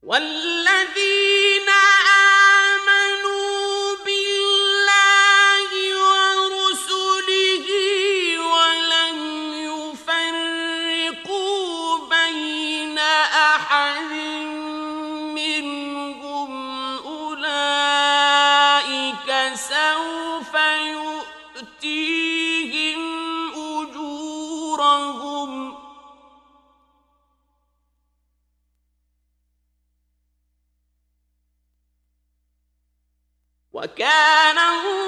والذين آمنوا بالله ورسله ولم يفرقوا بين أحد منهم أولئك سوف يؤتيهم أجورهم وكان